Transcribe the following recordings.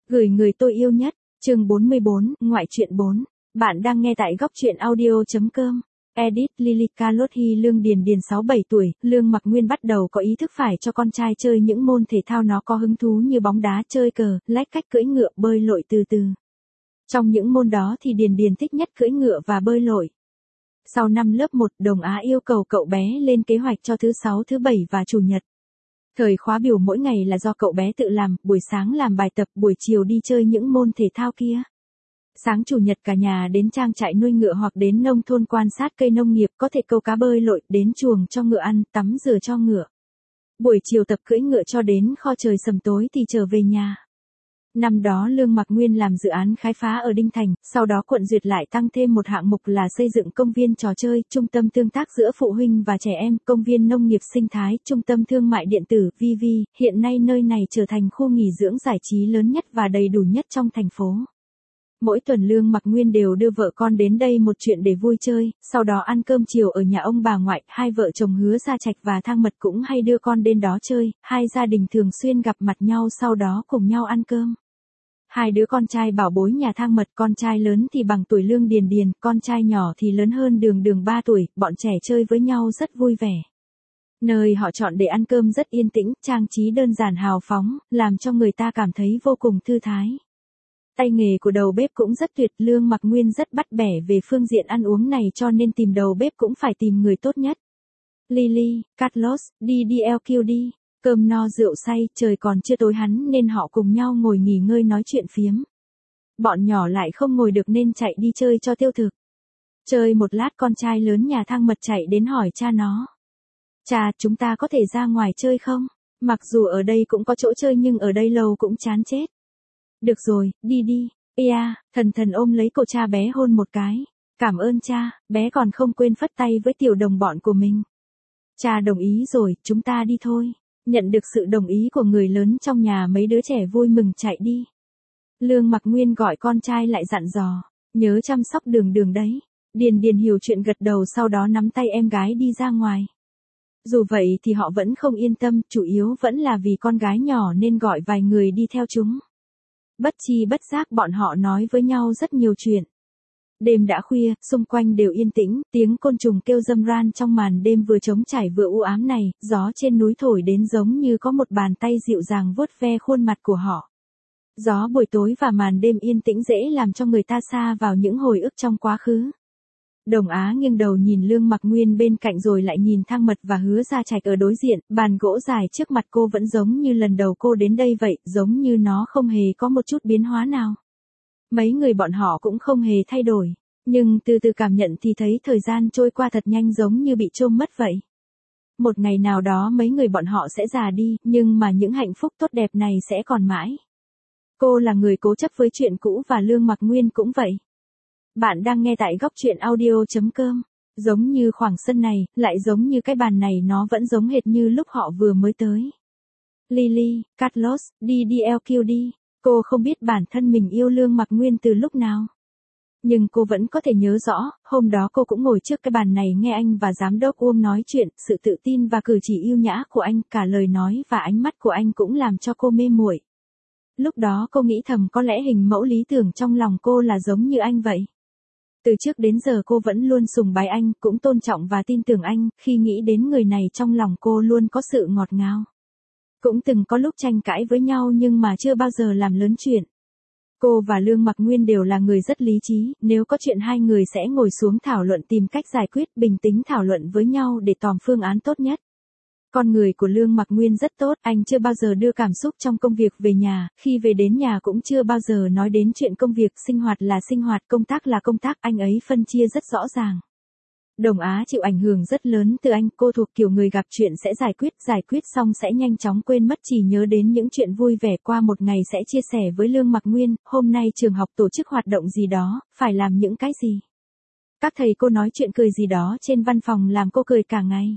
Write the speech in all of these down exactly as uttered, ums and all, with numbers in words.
Gửi người tôi yêu nhất, chương bốn mươi bốn, ngoại truyện bốn. Bạn đang nghe tại góc truyện audio.com. Edit Lily Carlotti. Lương Điền Điền sáu bảy tuổi, Lương Mặc Nguyên bắt đầu có ý thức phải cho con trai chơi những môn thể thao nó có hứng thú như bóng đá, chơi cờ, lách cách, cưỡi ngựa, bơi lội từ từ. Trong những môn đó thì Điền Điền thích nhất cưỡi ngựa và bơi lội. Sau năm lớp một, Đồng Á yêu cầu cậu bé lên kế hoạch cho thứ sáu, thứ bảy và chủ nhật. Thời khóa biểu mỗi ngày là do cậu bé tự làm, buổi sáng làm bài tập, buổi chiều đi chơi những môn thể thao kia. Sáng chủ nhật cả nhà đến trang trại nuôi ngựa hoặc đến nông thôn quan sát cây nông nghiệp, có thể câu cá, bơi lội, đến chuồng cho ngựa ăn, tắm rửa cho ngựa. Buổi chiều tập cưỡi ngựa cho đến kho trời sầm tối thì trở về nhà. Năm đó Lương Mặc Nguyên làm dự án khai phá ở Đinh Thành, sau đó quận duyệt lại tăng thêm một hạng mục là xây dựng công viên trò chơi, trung tâm tương tác giữa phụ huynh và trẻ em, công viên nông nghiệp sinh thái, trung tâm thương mại điện tử, vê vê. Hiện nay nơi này trở thành khu nghỉ dưỡng giải trí lớn nhất và đầy đủ nhất trong thành phố. Mỗi tuần Lương Mặc Nguyên đều đưa vợ con đến đây một chuyện để vui chơi, sau đó ăn cơm chiều ở nhà ông bà ngoại. Hai vợ chồng Hứa Gia Trạch và Thang Mật cũng hay đưa con đến đó chơi, hai gia đình thường xuyên gặp mặt nhau, sau đó cùng nhau ăn cơm. Hai đứa con trai bảo bối nhà Thang Mật, con trai lớn thì bằng tuổi Lương Điền Điền, con trai nhỏ thì lớn hơn Đường Đường ba tuổi, bọn trẻ chơi với nhau rất vui vẻ. Nơi họ chọn để ăn cơm rất yên tĩnh, trang trí đơn giản hào phóng, làm cho người ta cảm thấy vô cùng thư thái. Tay nghề của đầu bếp cũng rất tuyệt, Lương Mặc Nguyên rất bắt bẻ về phương diện ăn uống này cho nên tìm đầu bếp cũng phải tìm người tốt nhất. Lily, Carlos, đi đi lờ quy đi. Cơm no rượu say, trời còn chưa tối hắn nên họ cùng nhau ngồi nghỉ ngơi nói chuyện phiếm. Bọn nhỏ lại không ngồi được nên chạy đi chơi cho tiêu thực. Chơi một lát con trai lớn nhà Thang Mật chạy đến hỏi cha nó. Cha, chúng ta có thể ra ngoài chơi không? Mặc dù ở đây cũng có chỗ chơi nhưng ở đây lâu cũng chán chết. Được rồi, đi đi. Ea, yeah, thần thần ôm lấy cổ cha bé hôn một cái. Cảm ơn cha, bé còn không quên phất tay với tiểu đồng bọn của mình. Cha đồng ý rồi, chúng ta đi thôi. Nhận được sự đồng ý của người lớn trong nhà, mấy đứa trẻ vui mừng chạy đi. Lương Mặc Nguyên gọi con trai lại dặn dò, nhớ chăm sóc Đường Đường đấy. Điền Điền hiểu chuyện gật đầu, sau đó nắm tay em gái đi ra ngoài. Dù vậy thì họ vẫn không yên tâm, chủ yếu vẫn là vì con gái nhỏ nên gọi vài người đi theo chúng. Bất chi bất giác bọn họ nói với nhau rất nhiều chuyện. Đêm đã khuya, xung quanh đều yên tĩnh, tiếng côn trùng kêu râm ran trong màn đêm vừa trống trải vừa u ám này, gió trên núi thổi đến giống như có một bàn tay dịu dàng vuốt ve khuôn mặt của họ. Gió buổi tối và màn đêm yên tĩnh dễ làm cho người ta sa vào những hồi ức trong quá khứ. Đồng Á nghiêng đầu nhìn Lương Mặc Nguyên bên cạnh rồi lại nhìn Thang Mật và Hứa Gia Trạch ở đối diện, bàn gỗ dài trước mặt cô vẫn giống như lần đầu cô đến đây vậy, giống như nó không hề có một chút biến hóa nào. Mấy người bọn họ cũng không hề thay đổi, nhưng từ từ cảm nhận thì thấy thời gian trôi qua thật nhanh, giống như bị chôm mất vậy. Một ngày nào đó mấy người bọn họ sẽ già đi, nhưng mà những hạnh phúc tốt đẹp này sẽ còn mãi. Cô là người cố chấp với chuyện cũ và Lương Mặc Nguyên cũng vậy. Bạn đang nghe tại góc truyện audio.com. Giống như khoảng sân này, lại giống như cái bàn này, nó vẫn giống hệt như lúc họ vừa mới tới. Lily, Carlos, đi đi lờ quy đi. Cô không biết bản thân mình yêu Lương Mặc Nguyên từ lúc nào. Nhưng cô vẫn có thể nhớ rõ, hôm đó cô cũng ngồi trước cái bàn này nghe anh và giám đốc Uông nói chuyện, sự tự tin và cử chỉ yêu nhã của anh, cả lời nói và ánh mắt của anh cũng làm cho cô mê muội. Lúc đó cô nghĩ thầm có lẽ hình mẫu lý tưởng trong lòng cô là giống như anh vậy. Từ trước đến giờ cô vẫn luôn sùng bái anh, cũng tôn trọng và tin tưởng anh, khi nghĩ đến người này trong lòng cô luôn có sự ngọt ngào. Cũng từng có lúc tranh cãi với nhau nhưng mà chưa bao giờ làm lớn chuyện. Cô và Lương Mặc Nguyên đều là người rất lý trí, nếu có chuyện hai người sẽ ngồi xuống thảo luận tìm cách giải quyết, bình tĩnh thảo luận với nhau để tòm phương án tốt nhất. Con người của Lương Mặc Nguyên rất tốt, anh chưa bao giờ đưa cảm xúc trong công việc về nhà, khi về đến nhà cũng chưa bao giờ nói đến chuyện công việc, sinh hoạt là sinh hoạt, công tác là công tác, anh ấy phân chia rất rõ ràng. Đồng Á chịu ảnh hưởng rất lớn từ anh, cô thuộc kiểu người gặp chuyện sẽ giải quyết, giải quyết xong sẽ nhanh chóng quên mất, chỉ nhớ đến những chuyện vui vẻ qua một ngày sẽ chia sẻ với Lương Mặc Nguyên, hôm nay trường học tổ chức hoạt động gì đó, phải làm những cái gì. Các thầy cô nói chuyện cười gì đó trên văn phòng làm cô cười cả ngày.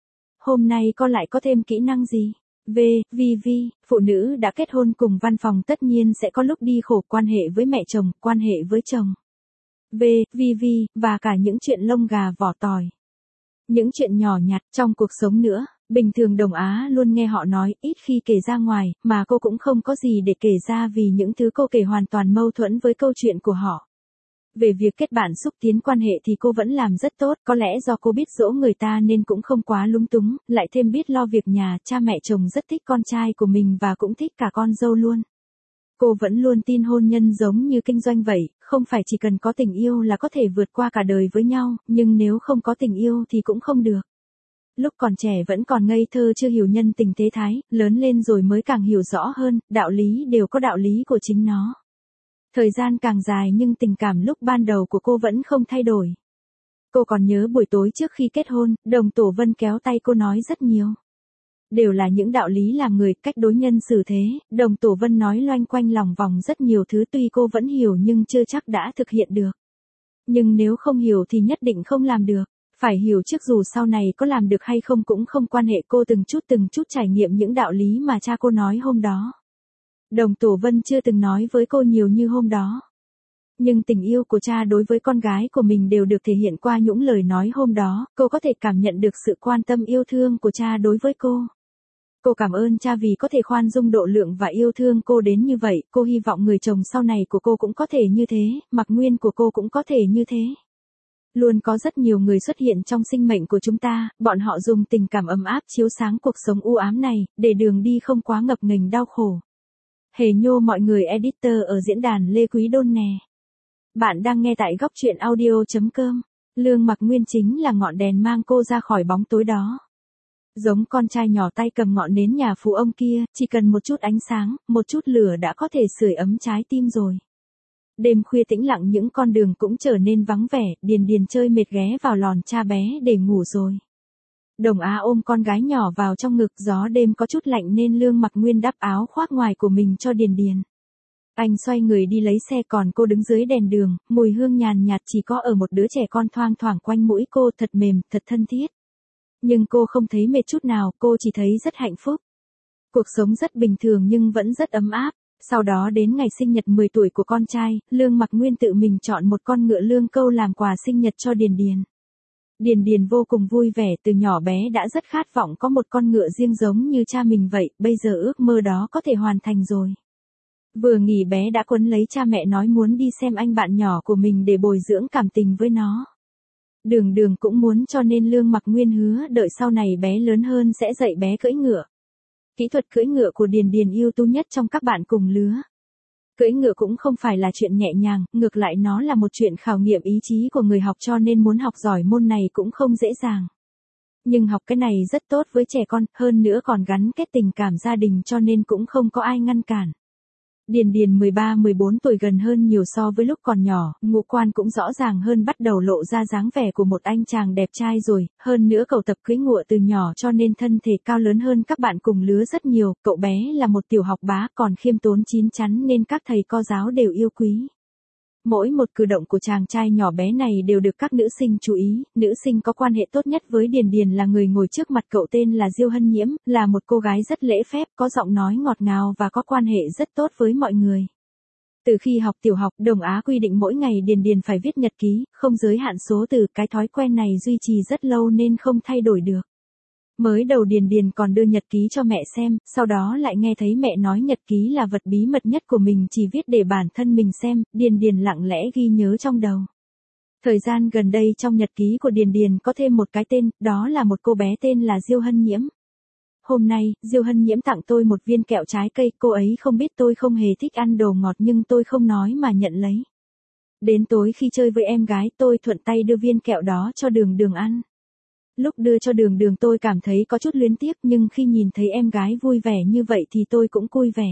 Hôm nay con lại có thêm kỹ năng gì? V, vì vì, phụ nữ đã kết hôn cùng văn phòng tất nhiên sẽ có lúc đi khổ, quan hệ với mẹ chồng, quan hệ với chồng. V, vì vì, và cả những chuyện lông gà vỏ tỏi. Những chuyện nhỏ nhặt trong cuộc sống nữa. Bình thường Đồng Á luôn nghe họ nói, ít khi kể ra ngoài, mà cô cũng không có gì để kể ra vì những thứ cô kể hoàn toàn mâu thuẫn với câu chuyện của họ. Về việc kết bạn xúc tiến quan hệ thì cô vẫn làm rất tốt, có lẽ do cô biết dỗ người ta nên cũng không quá lúng túng, lại thêm biết lo việc nhà, cha mẹ chồng rất thích con trai của mình và cũng thích cả con dâu luôn. Cô vẫn luôn tin hôn nhân giống như kinh doanh vậy, không phải chỉ cần có tình yêu là có thể vượt qua cả đời với nhau, nhưng nếu không có tình yêu thì cũng không được. Lúc còn trẻ vẫn còn ngây thơ chưa hiểu nhân tình thế thái, lớn lên rồi mới càng hiểu rõ hơn, đạo lý đều có đạo lý của chính nó. Thời gian càng dài nhưng tình cảm lúc ban đầu của cô vẫn không thay đổi. Cô còn nhớ buổi tối trước khi kết hôn, Đồng Tổ Vân kéo tay cô nói rất nhiều. Đều là những đạo lý làm người, cách đối nhân xử thế, Đồng Tổ Vân nói loanh quanh lòng vòng rất nhiều thứ tuy cô vẫn hiểu nhưng chưa chắc đã thực hiện được. Nhưng nếu không hiểu thì nhất định không làm được. Phải hiểu trước dù sau này có làm được hay không cũng không quan hệ, cô từng chút từng chút trải nghiệm những đạo lý mà cha cô nói hôm đó. Đồng Tổ Vân chưa từng nói với cô nhiều như hôm đó. Nhưng tình yêu của cha đối với con gái của mình đều được thể hiện qua những lời nói hôm đó, cô có thể cảm nhận được sự quan tâm yêu thương của cha đối với cô. Cô cảm ơn cha vì có thể khoan dung độ lượng và yêu thương cô đến như vậy, cô hy vọng người chồng sau này của cô cũng có thể như thế, Mặc Nguyên của cô cũng có thể như thế. Luôn có rất nhiều người xuất hiện trong sinh mệnh của chúng ta, bọn họ dùng tình cảm ấm áp chiếu sáng cuộc sống u ám này, để đường đi không quá ngập ngừng đau khổ. Hề nhô mọi người editor ở diễn đàn Lê Quý Đôn nè. Bạn đang nghe tại góc truyện audio chấm com. Lương Mặc Nguyên chính là ngọn đèn mang cô ra khỏi bóng tối đó. Giống con trai nhỏ tay cầm ngọn nến nhà phú ông kia, chỉ cần một chút ánh sáng, một chút lửa đã có thể sưởi ấm trái tim rồi. Đêm khuya tĩnh lặng những con đường cũng trở nên vắng vẻ, Điền Điền chơi mệt ghé vào lòn cha bé để ngủ rồi. Đồng Á ôm con gái nhỏ vào trong ngực, gió đêm có chút lạnh nên Lương Mặc Nguyên đắp áo khoác ngoài của mình cho Điền Điền. Anh xoay người đi lấy xe còn cô đứng dưới đèn đường, mùi hương nhàn nhạt chỉ có ở một đứa trẻ con thoang thoảng quanh mũi cô, thật mềm, thật thân thiết. Nhưng cô không thấy mệt chút nào, cô chỉ thấy rất hạnh phúc. Cuộc sống rất bình thường nhưng vẫn rất ấm áp. Sau đó đến ngày sinh nhật mười tuổi của con trai, Lương Mặc Nguyên tự mình chọn một con ngựa lương câu làm quà sinh nhật cho Điền Điền. Điền Điền vô cùng vui vẻ, từ nhỏ bé đã rất khát vọng có một con ngựa riêng giống như cha mình vậy, bây giờ ước mơ đó có thể hoàn thành rồi. Vừa nghỉ bé đã quấn lấy cha mẹ nói muốn đi xem anh bạn nhỏ của mình để bồi dưỡng cảm tình với nó. Đường Đường cũng muốn cho nên Lương Mặc Nguyên hứa đợi sau này bé lớn hơn sẽ dạy bé cưỡi ngựa. Kỹ thuật cưỡi ngựa của Điền Điền ưu tú nhất trong các bạn cùng lứa. Cưỡi ngựa cũng không phải là chuyện nhẹ nhàng, ngược lại nó là một chuyện khảo nghiệm ý chí của người học cho nên muốn học giỏi môn này cũng không dễ dàng. Nhưng học cái này rất tốt với trẻ con, hơn nữa còn gắn kết tình cảm gia đình cho nên cũng không có ai ngăn cản. Điền Điền mười ba mười bốn tuổi gần hơn nhiều so với lúc còn nhỏ, ngũ quan cũng rõ ràng hơn, bắt đầu lộ ra dáng vẻ của một anh chàng đẹp trai rồi, hơn nữa cậu tập cưỡi ngựa từ nhỏ cho nên thân thể cao lớn hơn các bạn cùng lứa rất nhiều, cậu bé là một tiểu học bá còn khiêm tốn chín chắn nên các thầy cô giáo đều yêu quý. Mỗi một cử động của chàng trai nhỏ bé này đều được các nữ sinh chú ý, nữ sinh có quan hệ tốt nhất với Điền Điền là người ngồi trước mặt cậu tên là Diêu Hân Nhiễm, là một cô gái rất lễ phép, có giọng nói ngọt ngào và có quan hệ rất tốt với mọi người. Từ khi học tiểu học, Đồng Á quy định mỗi ngày Điền Điền phải viết nhật ký, không giới hạn số từ, cái thói quen này duy trì rất lâu nên không thay đổi được. Mới đầu Điền Điền còn đưa nhật ký cho mẹ xem, sau đó lại nghe thấy mẹ nói nhật ký là vật bí mật nhất của mình chỉ viết để bản thân mình xem, Điền Điền lặng lẽ ghi nhớ trong đầu. Thời gian gần đây trong nhật ký của Điền Điền có thêm một cái tên, đó là một cô bé tên là Diêu Hân Nhiễm. Hôm nay, Diêu Hân Nhiễm tặng tôi một viên kẹo trái cây, cô ấy không biết tôi không hề thích ăn đồ ngọt nhưng tôi không nói mà nhận lấy. Đến tối khi chơi với em gái tôi thuận tay đưa viên kẹo đó cho Đường Đường ăn. Lúc đưa cho Đường Đường tôi cảm thấy có chút luyến tiếc nhưng khi nhìn thấy em gái vui vẻ như vậy thì tôi cũng vui vẻ.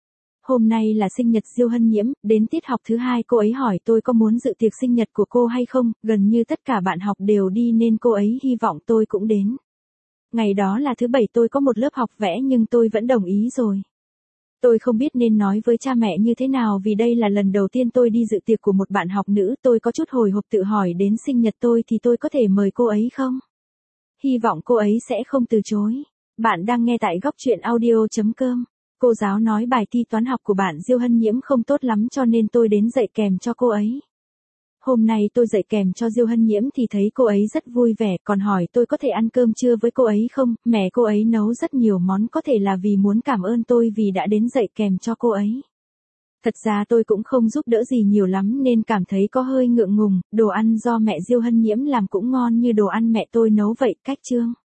Hôm nay là sinh nhật Diêu Hân Nhiễm, đến tiết học thứ hai cô ấy hỏi tôi có muốn dự tiệc sinh nhật của cô hay không, gần như tất cả bạn học đều đi nên cô ấy hy vọng tôi cũng đến. Ngày đó là thứ bảy tôi có một lớp học vẽ nhưng tôi vẫn đồng ý rồi. Tôi không biết nên nói với cha mẹ như thế nào vì đây là lần đầu tiên tôi đi dự tiệc của một bạn học nữ, tôi có chút hồi hộp tự hỏi đến sinh nhật tôi thì tôi có thể mời cô ấy không? Hy vọng cô ấy sẽ không từ chối. Bạn đang nghe tại góc truyện audio chấm com. Cô giáo nói bài thi toán học của bạn Diêu Hân Nhiễm không tốt lắm cho nên tôi đến dạy kèm cho cô ấy. hôm nay tôi dạy kèm cho Diêu Hân Nhiễm thì thấy cô ấy rất vui vẻ, còn hỏi tôi có thể ăn cơm trưa với cô ấy không, mẹ cô ấy nấu rất nhiều món, có thể là vì muốn cảm ơn tôi vì đã đến dạy kèm cho cô ấy. Thật ra tôi cũng không giúp đỡ gì nhiều lắm nên cảm thấy có hơi ngượng ngùng, đồ ăn do mẹ Diêu Hân Nhiễm làm cũng ngon như đồ ăn mẹ tôi nấu vậy, cách chương.